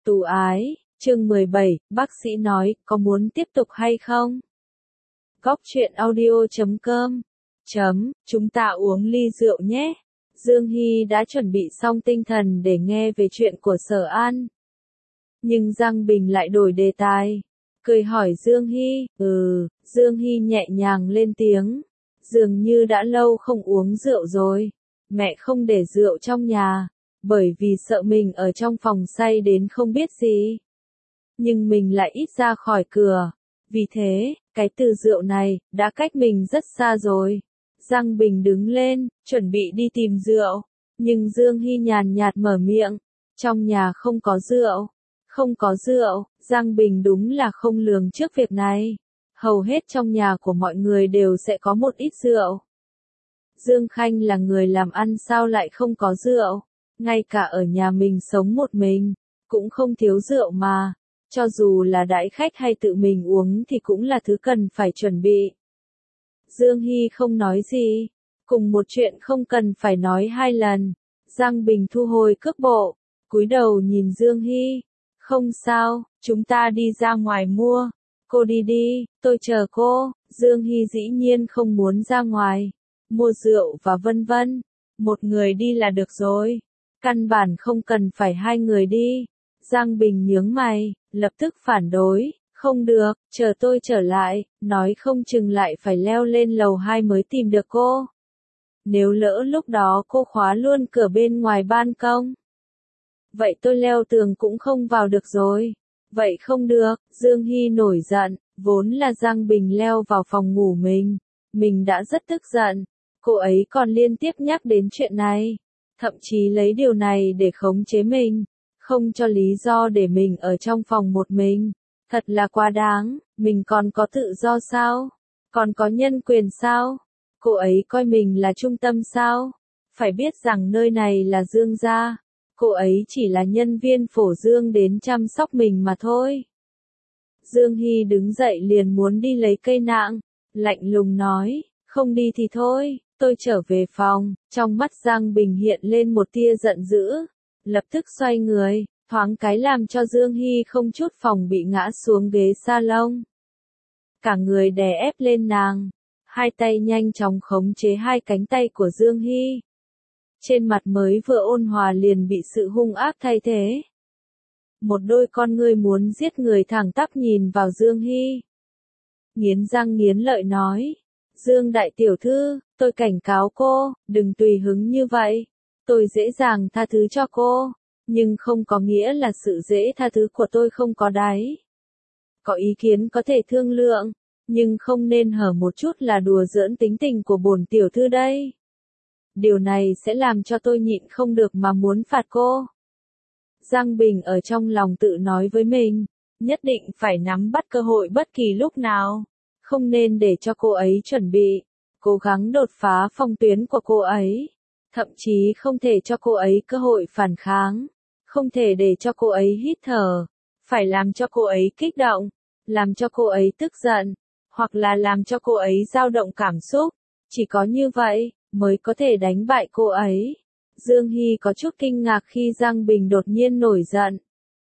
Tù ái, chương 17, bác sĩ nói, có muốn tiếp tục hay không? Góc truyện audio.com Chúng ta uống ly rượu nhé. Dương Hy đã chuẩn bị xong tinh thần để nghe về chuyện của Sở An. Nhưng Giang Bình lại đổi đề tài. Cười hỏi Dương Hy, Dương Hy nhẹ nhàng lên tiếng. Dường như đã lâu không uống rượu rồi. Mẹ không để rượu trong nhà, bởi vì sợ mình ở trong phòng say đến không biết gì. Nhưng mình lại ít ra khỏi cửa. Vì thế, cái từ rượu này, đã cách mình rất xa rồi. Giang Bình đứng lên, chuẩn bị đi tìm rượu. Nhưng Dương Hy nhàn nhạt mở miệng. Trong nhà không có rượu. Không có rượu, Giang Bình đúng là không lường trước việc này. Hầu hết trong nhà của mọi người đều sẽ có một ít rượu. Dương Khanh là người làm ăn sao lại không có rượu. Ngay cả ở nhà mình sống một mình, cũng không thiếu rượu mà. Cho dù là đãi khách hay tự mình uống thì cũng là thứ cần phải chuẩn bị. Dương Hy không nói gì. Cùng một chuyện không cần phải nói hai lần. Giang Bình thu hồi cước bộ, cúi đầu nhìn Dương Hy. Không sao, chúng ta đi ra ngoài mua. Cô đi đi, tôi chờ cô. Dương Hy dĩ nhiên không muốn ra ngoài mua rượu và vân vân. Một người đi là được rồi. Căn bản không cần phải hai người đi. Giang Bình nhướng mày, lập tức phản đối. Không được, chờ tôi trở lại, nói không chừng lại phải leo lên lầu 2 mới tìm được cô. Nếu lỡ lúc đó cô khóa luôn cửa bên ngoài ban công. Vậy tôi leo tường cũng không vào được rồi. Vậy không được, Dương Hy nổi giận, vốn là Giang Bình leo vào phòng ngủ mình. Mình đã rất tức giận. Cô ấy còn liên tiếp nhắc đến chuyện này. Thậm chí lấy điều này để khống chế mình. Không cho lý do để mình ở trong phòng một mình. Thật là quá đáng, mình còn có tự do sao? Còn có nhân quyền sao? Cô ấy coi mình là trung tâm sao? Phải biết rằng nơi này là Dương gia. Cô ấy chỉ là nhân viên phổ Dương đến chăm sóc mình mà thôi. Dương Hy đứng dậy liền muốn đi lấy cây nạng. Lạnh lùng nói, không đi thì thôi, tôi trở về phòng. Trong mắt Giang Bình hiện lên một tia giận dữ. Lập tức xoay người, thoáng cái làm cho Dương Hy không chút phòng bị ngã xuống ghế salon. Cả người đè ép lên nàng. Hai tay nhanh chóng khống chế hai cánh tay của Dương Hy. Trên mặt mới vừa ôn hòa liền bị sự hung ác thay thế. Một đôi con ngươi muốn giết người thẳng tắp nhìn vào Dương Hy. Nghiến răng nghiến lợi nói. Dương đại tiểu thư, tôi cảnh cáo cô, đừng tùy hứng như vậy. Tôi dễ dàng tha thứ cho cô, nhưng không có nghĩa là sự dễ tha thứ của tôi không có đáy. Có ý kiến có thể thương lượng, nhưng không nên hở một chút là đùa giỡn tính tình của bổn tiểu thư đây. Điều này sẽ làm cho tôi nhịn không được mà muốn phạt cô. Giang Bình ở trong lòng tự nói với mình, nhất định phải nắm bắt cơ hội bất kỳ lúc nào. Không nên để cho cô ấy chuẩn bị, cố gắng đột phá phong tuyến của cô ấy. Thậm chí không thể cho cô ấy cơ hội phản kháng. Không thể để cho cô ấy hít thở. Phải làm cho cô ấy kích động. Làm cho cô ấy tức giận. Hoặc là làm cho cô ấy dao động cảm xúc. Chỉ có như vậy, mới có thể đánh bại cô ấy. Dương Hy có chút kinh ngạc khi Giang Bình đột nhiên nổi giận.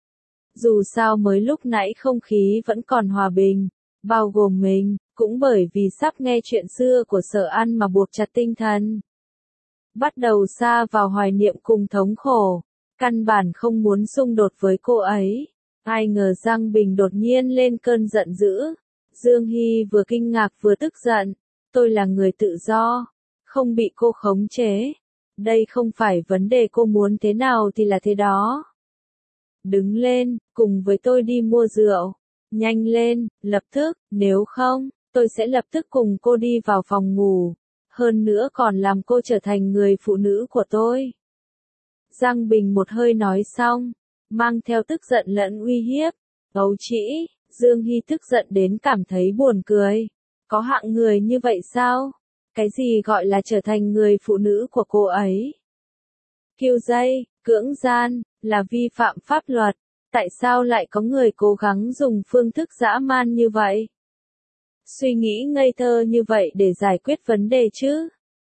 Dù sao mới lúc nãy không khí vẫn còn hòa bình. Bao gồm mình, cũng bởi vì sắp nghe chuyện xưa của Sở An mà buộc chặt tinh thần. Bắt đầu sa vào hoài niệm cùng thống khổ. Căn bản không muốn xung đột với cô ấy. Ai ngờ Giang Bình đột nhiên lên cơn giận dữ. Dương Hy vừa kinh ngạc vừa tức giận. Tôi là người tự do. Không bị cô khống chế. Đây không phải vấn đề cô muốn thế nào thì là thế đó. Đứng lên, cùng với tôi đi mua rượu. Nhanh lên, lập tức, nếu không, tôi sẽ lập tức cùng cô đi vào phòng ngủ. Hơn nữa còn làm cô trở thành người phụ nữ của tôi. Giang Bình một hơi nói xong, mang theo tức giận lẫn uy hiếp. Ấu trĩ, Dương Hy tức giận đến cảm thấy buồn cười. Có hạng người như vậy sao? Cái gì gọi là trở thành người phụ nữ của cô ấy? Kiêu dây, cưỡng gian, là vi phạm pháp luật. Tại sao lại có người cố gắng dùng phương thức dã man như vậy? Suy nghĩ ngây thơ như vậy để giải quyết vấn đề chứ?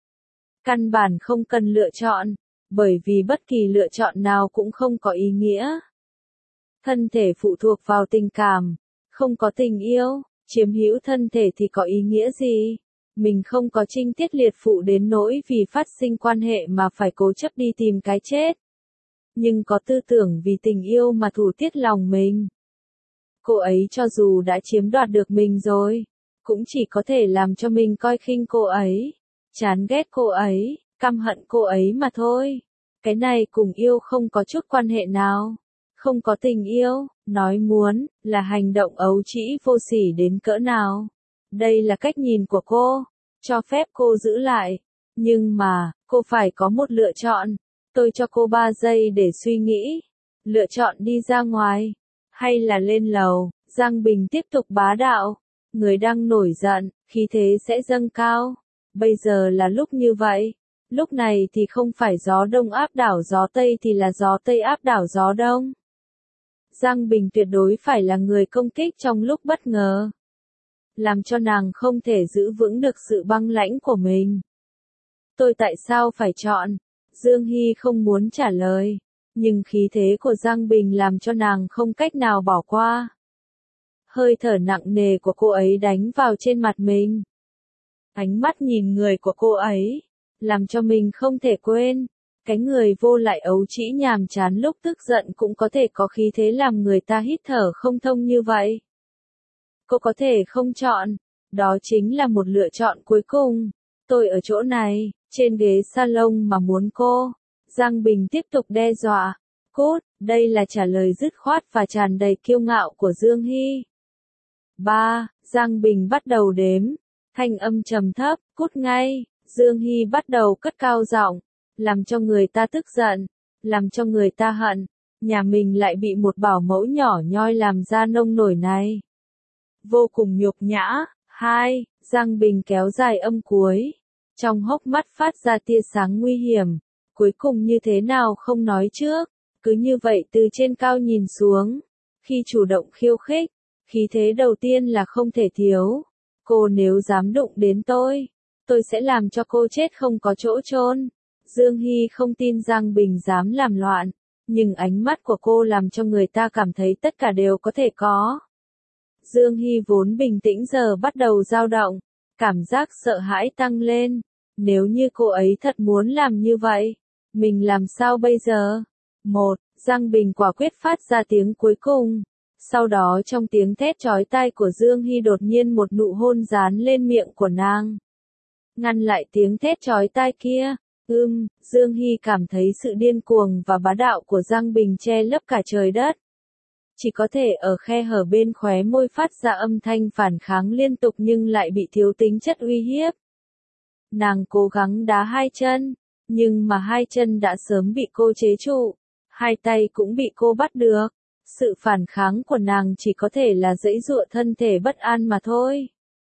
Căn bản không cần lựa chọn, bởi vì bất kỳ lựa chọn nào cũng không có ý nghĩa. Thân thể phụ thuộc vào tình cảm, không có tình yêu, chiếm hữu thân thể thì có ý nghĩa gì? Mình không có trinh tiết liệt phụ đến nỗi vì phát sinh quan hệ mà phải cố chấp đi tìm cái chết. Nhưng có tư tưởng vì tình yêu mà thủ tiết lòng mình. Cô ấy cho dù đã chiếm đoạt được mình rồi, cũng chỉ có thể làm cho mình coi khinh cô ấy, chán ghét cô ấy, căm hận cô ấy mà thôi. Cái này cùng yêu không có chút quan hệ nào. Không có tình yêu, nói muốn, là hành động ấu trĩ vô sỉ đến cỡ nào. Đây là cách nhìn của cô, cho phép cô giữ lại. Nhưng mà, cô phải có một lựa chọn. Tôi cho cô 3 giây để suy nghĩ. Lựa chọn đi ra ngoài, hay là lên lầu. Giang Bình tiếp tục bá đạo. Người đang nổi giận, khí thế sẽ dâng cao. Bây giờ là lúc như vậy. Lúc này thì không phải gió đông áp đảo gió tây thì là gió tây áp đảo gió đông. Giang Bình tuyệt đối phải là người công kích trong lúc bất ngờ. Làm cho nàng không thể giữ vững được sự băng lãnh của mình. Tôi tại sao phải chọn? Dương Hy không muốn trả lời. Nhưng khí thế của Giang Bình làm cho nàng không cách nào bỏ qua. Hơi thở nặng nề của cô ấy đánh vào trên mặt mình. Ánh mắt nhìn người của cô ấy, làm cho mình không thể quên. Cái người vô lại ấu trĩ nhàm chán lúc tức giận cũng có thể có khí thế làm người ta hít thở không thông như vậy. Cô có thể không chọn, đó chính là một lựa chọn cuối cùng. Tôi ở chỗ này, trên ghế salon mà muốn cô. Giang Bình tiếp tục đe dọa. Cút, đây là trả lời dứt khoát và tràn đầy kiêu ngạo của Dương Hy. 3. Giang Bình bắt đầu đếm. Thanh âm trầm thấp, cút ngay. Dương Hy bắt đầu cất cao giọng, làm cho người ta tức giận, làm cho người ta hận. Nhà mình lại bị một bảo mẫu nhỏ nhoi làm ra nông nổi này. Vô cùng nhục nhã. 2. Giang Bình kéo dài âm cuối. Trong hốc mắt phát ra tia sáng nguy hiểm. Cuối cùng như thế nào không nói trước. Cứ như vậy từ trên cao nhìn xuống. Khi chủ động khiêu khích, khí thế đầu tiên là không thể thiếu. Cô nếu dám đụng đến tôi sẽ làm cho cô chết không có chỗ chôn. Dương Hy không tin Giang Bình dám làm loạn, nhưng ánh mắt của cô làm cho người ta cảm thấy tất cả đều có thể có. Dương Hy vốn bình tĩnh giờ bắt đầu dao động, cảm giác sợ hãi tăng lên. Nếu như cô ấy thật muốn làm như vậy, mình làm sao bây giờ? 1. Giang Bình quả quyết phát ra tiếng cuối cùng. Sau đó trong tiếng thét chói tai của Dương Hy đột nhiên một nụ hôn dán lên miệng của nàng. Ngăn lại tiếng thét chói tai kia. Dương Hy cảm thấy sự điên cuồng và bá đạo của Giang Bình che lấp cả trời đất. Chỉ có thể ở khe hở bên khóe môi phát ra âm thanh phản kháng liên tục nhưng lại bị thiếu tính chất uy hiếp. Nàng cố gắng đá 2 chân, nhưng mà 2 chân đã sớm bị cô chế trụ. 2 tay cũng bị cô bắt được. Sự phản kháng của nàng chỉ có thể là giãy giụa thân thể bất an mà thôi.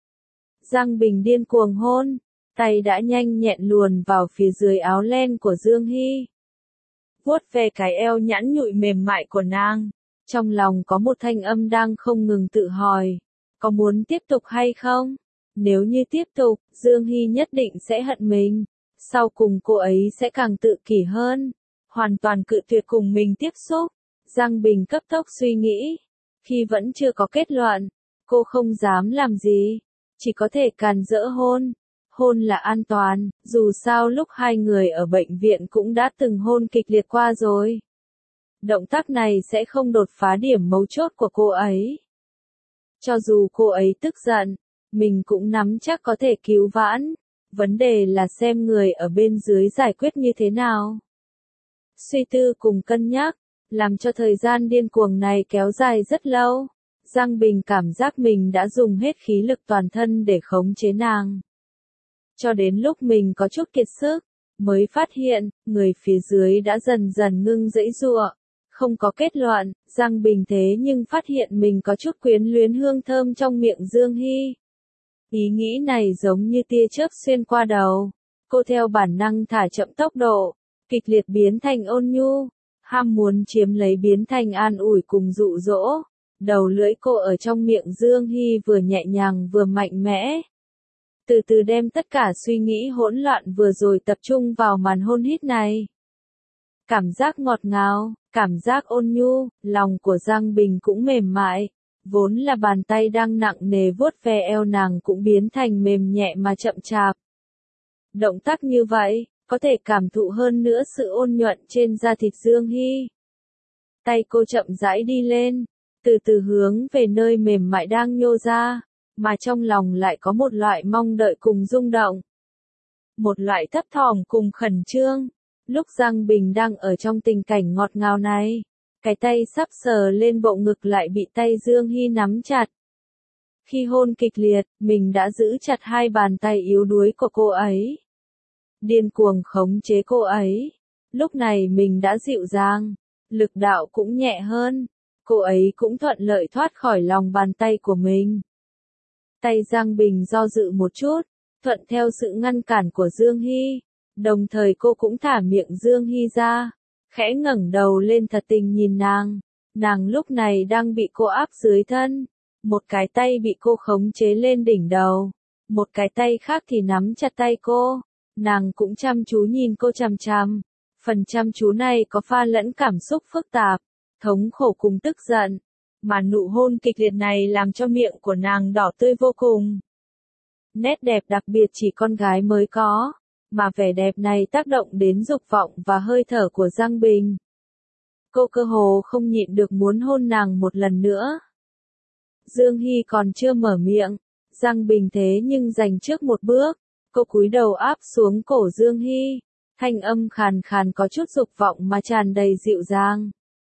Giang Bình điên cuồng hôn, tay đã nhanh nhẹn luồn vào phía dưới áo len của Dương Hy. Vuốt về cái eo nhẵn nhụi mềm mại của nàng. Trong lòng có một thanh âm đang không ngừng tự hỏi. Có muốn tiếp tục hay không? Nếu như tiếp tục, Dương Hy nhất định sẽ hận mình. Sau cùng cô ấy sẽ càng tự kỷ hơn. Hoàn toàn cự tuyệt cùng mình tiếp xúc. Giang Bình cấp tốc suy nghĩ. Khi vẫn chưa có kết luận, cô không dám làm gì. Chỉ có thể càn rỡ hôn. Hôn là an toàn, dù sao lúc hai người ở bệnh viện cũng đã từng hôn kịch liệt qua rồi. Động tác này sẽ không đột phá điểm mấu chốt của cô ấy. Cho dù cô ấy tức giận, mình cũng nắm chắc có thể cứu vãn. Vấn đề là xem người ở bên dưới giải quyết như thế nào. Suy tư cùng cân nhắc, làm cho thời gian điên cuồng này kéo dài rất lâu. Giang Bình cảm giác mình đã dùng hết khí lực toàn thân để khống chế nàng. Cho đến lúc mình có chút kiệt sức, mới phát hiện, người phía dưới đã dần dần ngưng giãy giụa. Không có kết luận, Giang Bình thế nhưng phát hiện mình có chút quyến luyến hương thơm trong miệng Dương Hy. Ý nghĩ này giống như tia chớp xuyên qua đầu. Cô theo bản năng thả chậm tốc độ, kịch liệt biến thành ôn nhu, ham muốn chiếm lấy biến thành an ủi cùng dụ dỗ. Đầu lưỡi cô ở trong miệng Dương Hy vừa nhẹ nhàng vừa mạnh mẽ. Từ từ đem tất cả suy nghĩ hỗn loạn vừa rồi tập trung vào màn hôn hít này. cảm giác ngọt ngào, cảm giác ôn nhu, lòng của Giang Bình cũng mềm mại. Vốn là bàn tay đang nặng nề vuốt ve eo nàng cũng biến thành mềm nhẹ mà chậm chạp. Động tác như vậy, có thể cảm thụ hơn nữa sự ôn nhuận trên da thịt Dương Hy. Tay cô chậm rãi đi lên, từ từ hướng về nơi mềm mại đang nhô ra, mà trong lòng lại có một loại mong đợi cùng rung động. Một loại thấp thỏm cùng khẩn trương. Lúc Giang Bình đang ở trong tình cảnh ngọt ngào này, cái tay sắp sờ lên bộ ngực lại bị tay Dương Hy nắm chặt. Khi hôn kịch liệt, mình đã giữ chặt hai bàn tay yếu đuối của cô ấy. Điên cuồng khống chế cô ấy. Lúc này mình đã dịu dàng, lực đạo cũng nhẹ hơn, cô ấy cũng thuận lợi thoát khỏi lòng bàn tay của mình. Tay Giang Bình do dự một chút, thuận theo sự ngăn cản của Dương Hy, đồng thời cô cũng thả miệng Dương Hy ra, khẽ ngẩng đầu lên thật tình nhìn nàng. Nàng lúc này đang bị cô áp dưới thân, một cái tay bị cô khống chế lên đỉnh đầu, một cái tay khác thì nắm chặt tay cô. Nàng cũng chăm chú nhìn cô chằm chằm. Phần chăm chú này có pha lẫn cảm xúc phức tạp, thống khổ cùng tức giận, mà nụ hôn kịch liệt này làm cho miệng của nàng đỏ tươi vô cùng. Nét đẹp đặc biệt chỉ con gái mới có, mà vẻ đẹp này tác động đến dục vọng và hơi thở của Giang Bình. Cô cơ hồ không nhịn được muốn hôn nàng một lần nữa. Dương Hy còn chưa mở miệng, Giang Bình thế nhưng giành trước một bước, cô cúi đầu áp xuống cổ Dương Hy, thanh âm khàn khàn có chút dục vọng mà tràn đầy dịu dàng.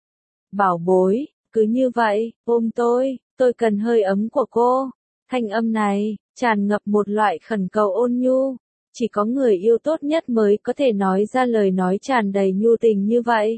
Bảo bối, cứ như vậy, ôm tôi cần hơi ấm của cô. Thanh âm này, tràn ngập một loại khẩn cầu ôn nhu, chỉ có người yêu tốt nhất mới có thể nói ra lời nói tràn đầy nhu tình như vậy.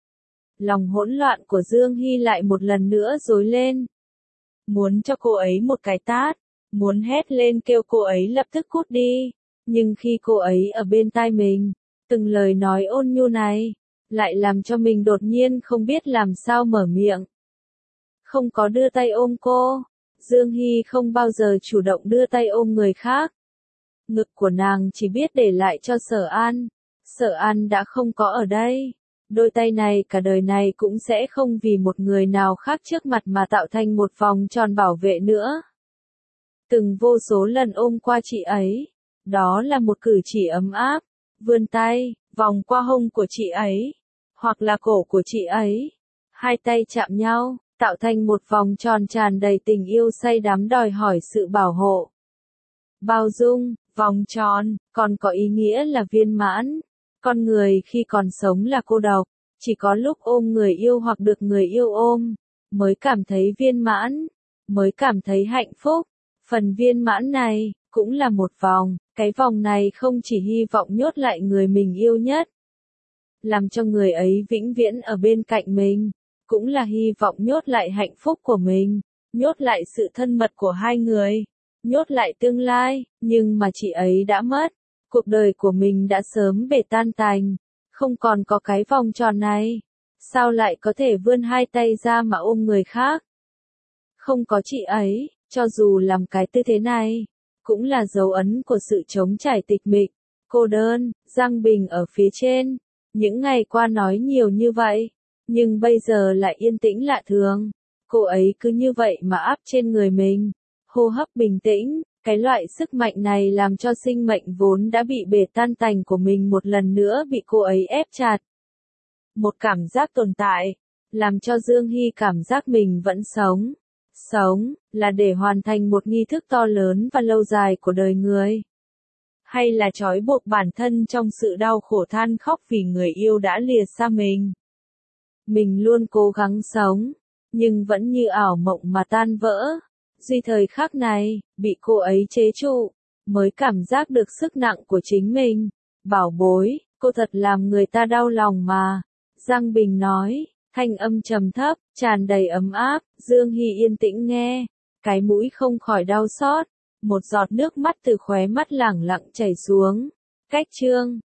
Lòng hỗn loạn của Dương Hy lại một lần nữa rối lên. Muốn cho cô ấy một cái tát, muốn hét lên kêu cô ấy lập tức cút đi, nhưng khi cô ấy ở bên tai mình, từng lời nói ôn nhu này, lại làm cho mình đột nhiên không biết làm sao mở miệng. Không có đưa tay ôm cô, Dương Hy không bao giờ chủ động đưa tay ôm người khác. Ngực của nàng chỉ biết để lại cho Sở An đã không có ở đây. Đôi tay này cả đời này cũng sẽ không vì một người nào khác trước mặt mà tạo thành một vòng tròn bảo vệ nữa. Từng vô số lần ôm qua chị ấy, đó là một cử chỉ ấm áp, vươn tay, vòng qua hông của chị ấy, hoặc là cổ của chị ấy. Hai tay chạm nhau, tạo thành một vòng tròn tràn đầy tình yêu say đắm đòi hỏi sự bảo hộ. Bao dung, vòng tròn, còn có ý nghĩa là viên mãn. Con người khi còn sống là cô độc, chỉ có lúc ôm người yêu hoặc được người yêu ôm, mới cảm thấy viên mãn, mới cảm thấy hạnh phúc. Phần viên mãn này, cũng là một vòng, cái vòng này không chỉ hy vọng nhốt lại người mình yêu nhất, làm cho người ấy vĩnh viễn ở bên cạnh mình, cũng là hy vọng nhốt lại hạnh phúc của mình, nhốt lại sự thân mật của hai người, nhốt lại tương lai, nhưng mà chị ấy đã mất. Cuộc đời của mình đã sớm bể tan tành, không còn có cái vòng tròn này, sao lại có thể vươn hai tay ra mà ôm người khác? Không có chị ấy, cho dù làm cái tư thế này, cũng là dấu ấn của sự trống trải tịch mịch, cô đơn. Giang Bình ở phía trên, những ngày qua nói nhiều như vậy, nhưng bây giờ lại yên tĩnh lạ thường. Cô ấy cứ như vậy mà áp trên người mình, hô hấp bình tĩnh. Cái loại sức mạnh này làm cho sinh mệnh vốn đã bị bể tan tành của mình một lần nữa bị cô ấy ép chặt. Một cảm giác tồn tại, làm cho Dương Hy cảm giác mình vẫn sống. Sống, là để hoàn thành một nghi thức to lớn và lâu dài của đời người. Hay là trói buộc bản thân trong sự đau khổ than khóc vì người yêu đã lìa xa mình. Mình luôn cố gắng sống, nhưng vẫn như ảo mộng mà tan vỡ. Duy thời khắc này, bị cô ấy chế trụ, mới cảm giác được sức nặng của chính mình. Bảo bối, cô thật làm người ta đau lòng mà. Giang Bình nói, thanh âm trầm thấp, tràn đầy ấm áp. Dương Hy yên tĩnh nghe, cái mũi không khỏi đau xót. Một giọt nước mắt từ khóe mắt lẳng lặng chảy xuống. Cách chương